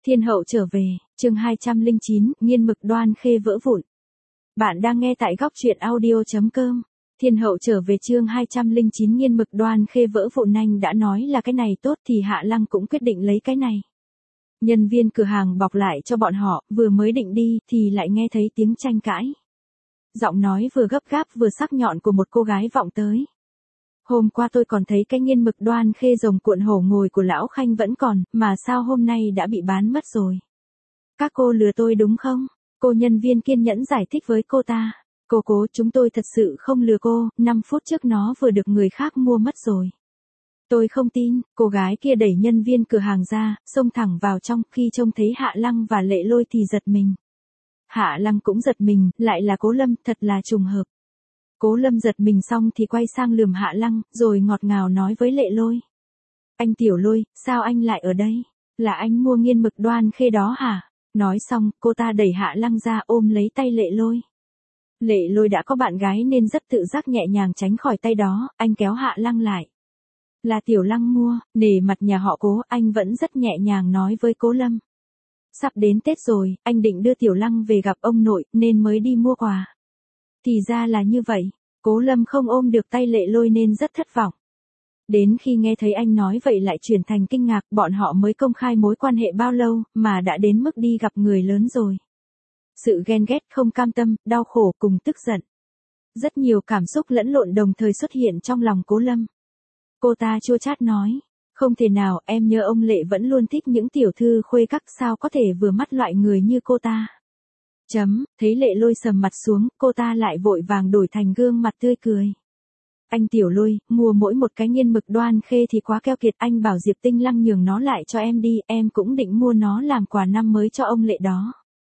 Thiên hậu trở về, chương 209, nghiên mực Đoan Khê vỡ vụn. Bạn đang nghe tại góc truyện audio.com. Thiên hậu trở về chương 209 nghiên mực Đoan Khê vỡ vụn. Anh đã nói là cái này tốt thì Hạ Lăng cũng quyết định lấy cái này. Nhân viên cửa hàng bọc lại cho bọn họ, vừa mới định đi thì lại nghe thấy tiếng tranh cãi. Giọng nói vừa gấp gáp vừa sắc nhọn của một cô gái vọng tới. Hôm qua tôi còn thấy cái nghiên mực Đoan Khê rồng cuộn hổ ngồi của lão Khanh vẫn còn, mà sao hôm nay đã bị bán mất rồi. Các cô lừa tôi đúng không? Cô nhân viên kiên nhẫn giải thích với cô ta. Cô cố, chúng tôi thật sự không lừa cô, 5 phút trước nó vừa được người khác mua mất rồi. Tôi không tin. Cô gái kia đẩy nhân viên cửa hàng ra, xông thẳng vào trong. Khi trông thấy Hạ Lăng và Lệ Lôi thì giật mình. Hạ Lăng cũng giật mình, lại là Cố Lâm, thật là trùng hợp. Cố Lâm giật mình xong thì quay sang lườm Hạ Lăng, rồi ngọt ngào nói với Lệ Lôi. Anh Tiểu Lôi, sao anh lại ở đây? Là anh mua nghiên mực Đoan Khê đó hả? Nói xong, cô ta đẩy Hạ Lăng ra ôm lấy tay Lệ Lôi. Lệ Lôi đã có bạn gái nên rất tự giác nhẹ nhàng tránh khỏi tay đó, anh kéo Hạ Lăng lại. Là Tiểu Lăng mua, nể mặt nhà họ Cố, anh vẫn rất nhẹ nhàng nói với Cố Lâm. Sắp đến Tết rồi, anh định đưa Tiểu Lăng về gặp ông nội, nên mới đi mua quà. Thì ra là như vậy, Cố Lâm không ôm được tay Lệ Lôi nên rất thất vọng. Đến khi nghe thấy anh nói vậy lại chuyển thành kinh ngạc, bọn họ mới công khai mối quan hệ bao lâu, mà đã đến mức đi gặp người lớn rồi. Sự ghen ghét, không cam tâm, đau khổ cùng tức giận. Rất nhiều cảm xúc lẫn lộn đồng thời xuất hiện trong lòng Cố Lâm. Cô ta chua chát nói, không thể nào, em nhớ ông Lệ vẫn luôn thích những tiểu thư khuê các, sao có thể vừa mắt loại người như cô ta. Thấy Lệ Lôi sầm mặt xuống, cô ta lại vội vàng đổi thành gương mặt tươi cười. Anh Tiểu Lôi, mua mỗi một cái nghiên mực Đoan Khê thì quá keo kiệt, anh bảo Diệp Tinh Lăng nhường nó lại cho em đi, em cũng định mua nó làm quà năm mới cho ông Lệ đó.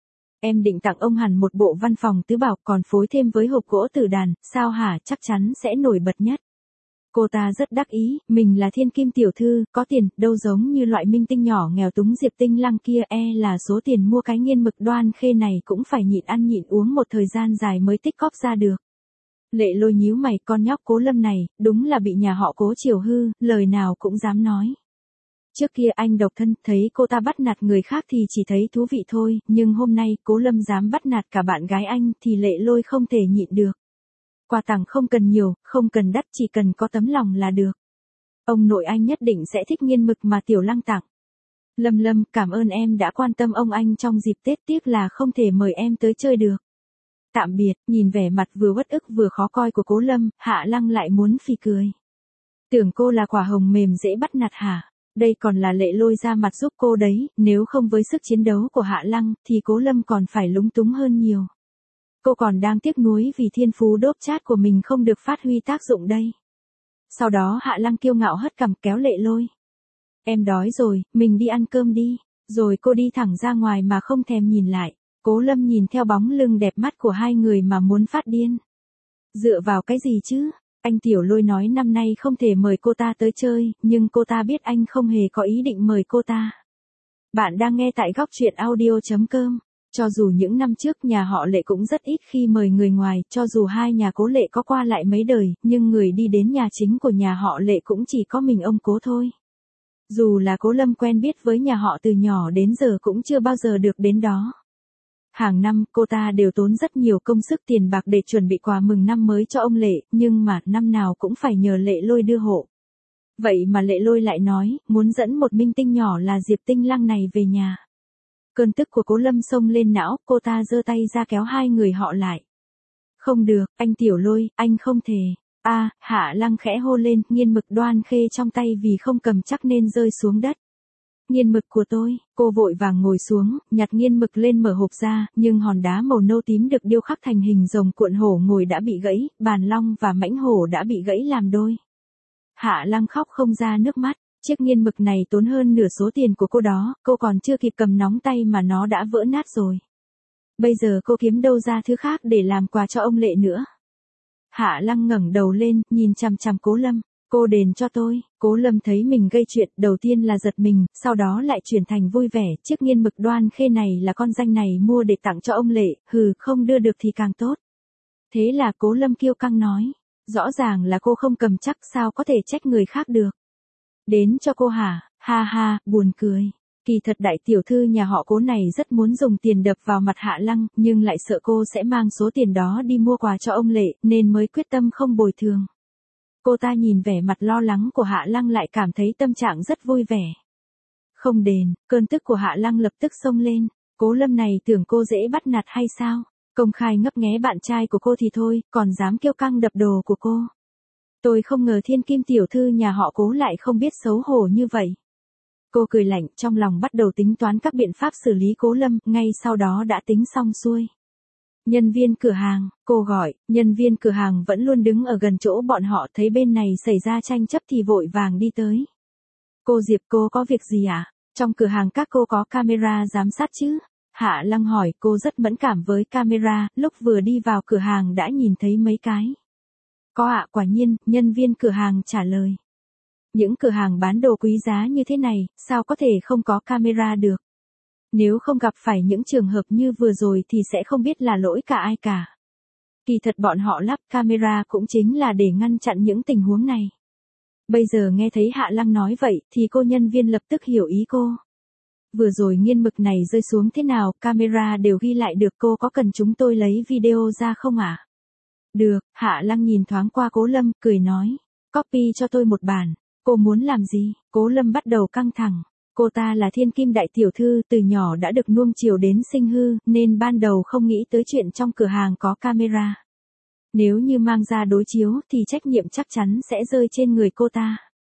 Em định tặng ông hẳn một bộ văn phòng tứ bảo còn phối thêm với hộp gỗ tử đàn, sao hả, chắc chắn sẽ nổi bật nhất. Cô ta rất đắc ý, mình là thiên kim tiểu thư, có tiền, đâu giống như loại minh tinh nhỏ nghèo túng Diệp Tinh Lăng kia, là số tiền mua cái nghiên mực Đoan Khê này cũng phải nhịn ăn nhịn uống một thời gian dài mới tích cóp ra được. Lệ Lôi nhíu mày, con nhóc Cố Lâm này, đúng là bị nhà họ Cố chiều hư, lời nào cũng dám nói. Trước kia anh độc thân, thấy cô ta bắt nạt người khác thì chỉ thấy thú vị thôi, nhưng hôm nay Cố Lâm dám bắt nạt cả bạn gái anh thì Lệ Lôi không thể nhịn được. Quà tặng không cần nhiều, không cần đắt, chỉ cần có tấm lòng là được. Ông nội anh nhất định sẽ thích nghiên mực mà Tiểu Lăng tặng. Lâm, cảm ơn em đã quan tâm ông anh trong dịp Tết, tiếc là không thể mời em tới chơi được. Tạm biệt. Nhìn vẻ mặt vừa uất ức vừa khó coi của Cố Lâm, Hạ Lăng lại muốn phì cười. Tưởng cô là quả hồng mềm dễ bắt nạt hả? Đây còn là Lệ Lôi ra mặt giúp cô đấy, nếu không với sức chiến đấu của Hạ Lăng thì Cố Lâm còn phải lúng túng hơn nhiều. Cô còn đang tiếc nuối vì thiên phú đốp chát của mình không được phát huy tác dụng đây. Sau đó Hạ Lăng kiêu ngạo hất cằm kéo Lệ Lôi. Em đói rồi, mình đi ăn cơm đi. Rồi cô đi thẳng ra ngoài mà không thèm nhìn lại. Cố Lâm nhìn theo bóng lưng đẹp mắt của hai người mà muốn phát điên. Dựa vào cái gì chứ? Anh Tiểu Lôi nói năm nay không thể mời cô ta tới chơi, nhưng cô ta biết anh không hề có ý định mời cô ta. Bạn đang nghe tại góc truyện audio.com. Cho dù những năm trước nhà họ Lệ cũng rất ít khi mời người ngoài, cho dù hai nhà Cố Lệ có qua lại mấy đời, nhưng người đi đến nhà chính của nhà họ Lệ cũng chỉ có mình ông Cố thôi. Dù là Cố Lâm quen biết với nhà họ từ nhỏ đến giờ cũng chưa bao giờ được đến đó. Hàng năm, cô ta đều tốn rất nhiều công sức tiền bạc để chuẩn bị quà mừng năm mới cho ông Lệ, nhưng mà năm nào cũng phải nhờ Lệ Lôi đưa hộ. Vậy mà Lệ Lôi lại nói, muốn dẫn một minh tinh nhỏ là Diệp Tinh Lăng này về nhà. Cơn tức của Cố Lâm xông lên não, cô ta giơ tay ra kéo hai người họ lại. Không được, anh Tiểu Lôi, anh không thể. Hạ Lăng khẽ hô lên, nghiên mực Đoan Khê trong tay vì không cầm chắc nên rơi xuống đất. Nghiên mực của tôi, cô vội vàng ngồi xuống, nhặt nghiên mực lên mở hộp ra, nhưng hòn đá màu nâu tím được điêu khắc thành hình rồng cuộn hổ ngồi đã bị gãy, bàn long và mãnh hổ đã bị gãy làm đôi. Hạ Lăng khóc không ra nước mắt, chiếc nghiên mực này tốn hơn nửa số tiền của cô đó, cô còn chưa kịp cầm nóng tay mà nó đã vỡ nát rồi. Bây giờ cô kiếm đâu ra thứ khác để làm quà cho ông Lệ nữa. Hạ Lăng ngẩng đầu lên, nhìn chằm chằm Cố Lâm. Cô đền cho tôi. Cố Lâm thấy mình gây chuyện, đầu tiên là giật mình, sau đó lại chuyển thành vui vẻ, chiếc nghiên mực Đoan Khê này là con danh này mua để tặng cho ông Lệ, không đưa được thì càng tốt. Thế là Cố Lâm kiêu căng nói, rõ ràng là cô không cầm chắc, sao có thể trách người khác được. Đến cho cô hả? Ha ha, buồn cười. Kỳ thật đại tiểu thư nhà họ Cố này rất muốn dùng tiền đập vào mặt Hạ Lăng, nhưng lại sợ cô sẽ mang số tiền đó đi mua quà cho ông Lệ, nên mới quyết tâm không bồi thường. Cô ta nhìn vẻ mặt lo lắng của Hạ Lăng lại cảm thấy tâm trạng rất vui vẻ. Không đền, cơn tức của Hạ Lăng lập tức xông lên. Cố Lâm này tưởng cô dễ bắt nạt hay sao? Công khai ngấp nghé bạn trai của cô thì thôi, còn dám kêu căng đập đồ của cô. Tôi không ngờ thiên kim tiểu thư nhà họ Cố lại không biết xấu hổ như vậy. Cô cười lạnh, trong lòng bắt đầu tính toán các biện pháp xử lý Cố Lâm, ngay sau đó đã tính xong xuôi. Nhân viên cửa hàng, cô gọi, nhân viên cửa hàng vẫn luôn đứng ở gần chỗ bọn họ, thấy bên này xảy ra tranh chấp thì vội vàng đi tới. Cô Diệp, cô có việc gì à? Trong cửa hàng các cô có camera giám sát chứ? Hạ Lăng hỏi, cô rất mẫn cảm với camera, lúc vừa đi vào cửa hàng đã nhìn thấy mấy cái. Có ạ, quả nhiên, nhân viên cửa hàng trả lời. Những cửa hàng bán đồ quý giá như thế này, sao có thể không có camera được? Nếu không gặp phải những trường hợp như vừa rồi thì sẽ không biết là lỗi cả ai cả. Kỳ thật bọn họ lắp camera cũng chính là để ngăn chặn những tình huống này. Bây giờ nghe thấy Hạ Lăng nói vậy thì cô nhân viên lập tức hiểu ý cô. Vừa rồi nghiên mực này rơi xuống thế nào, camera đều ghi lại được, cô có cần chúng tôi lấy video ra không ạ? Được, Hạ Lăng nhìn thoáng qua Cố Lâm, cười nói. Copy cho tôi một bản. Cô muốn làm gì? Cố Lâm bắt đầu căng thẳng. Cô ta là thiên kim đại tiểu thư, từ nhỏ đã được nuông chiều đến sinh hư, nên ban đầu không nghĩ tới chuyện trong cửa hàng có camera. Nếu như mang ra đối chiếu thì trách nhiệm chắc chắn sẽ rơi trên người cô ta.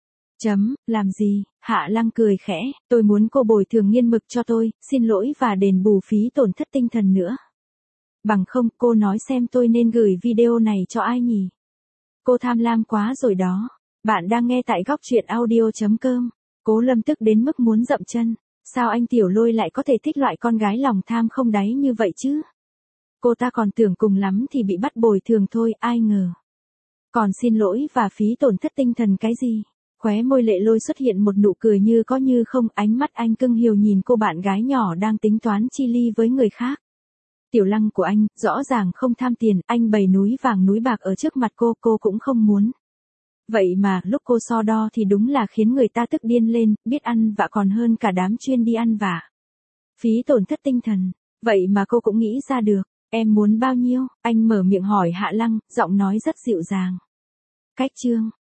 Làm gì? Hạ Lăng cười khẽ, tôi muốn cô bồi thường nghiên mực cho tôi, xin lỗi và đền bù phí tổn thất tinh thần nữa. Bằng không, cô nói xem tôi nên gửi video này cho ai nhỉ? Cô tham lam quá rồi đó. Bạn đang nghe tại góc truyện audio.com. Cố Lâm tức đến mức muốn dậm chân. Sao anh Tiểu Lôi lại có thể thích loại con gái lòng tham không đáy như vậy chứ? Cô ta còn tưởng cùng lắm thì bị bắt bồi thường thôi, ai ngờ. Còn xin lỗi và phí tổn thất tinh thần cái gì? Khóe môi Lệ Lôi xuất hiện một nụ cười như có như không, ánh mắt anh cưng hiều nhìn cô bạn gái nhỏ đang tính toán chi ly với người khác. Tiểu Lăng của anh, rõ ràng không tham tiền, anh bày núi vàng núi bạc ở trước mặt cô cũng không muốn. Vậy mà, lúc cô so đo thì đúng là khiến người ta tức điên lên, biết ăn vạ còn hơn cả đám chuyên đi ăn vạ. Phí tổn thất tinh thần, vậy mà cô cũng nghĩ ra được, em muốn bao nhiêu? Anh mở miệng hỏi Hạ Lăng, giọng nói rất dịu dàng. Cách chương.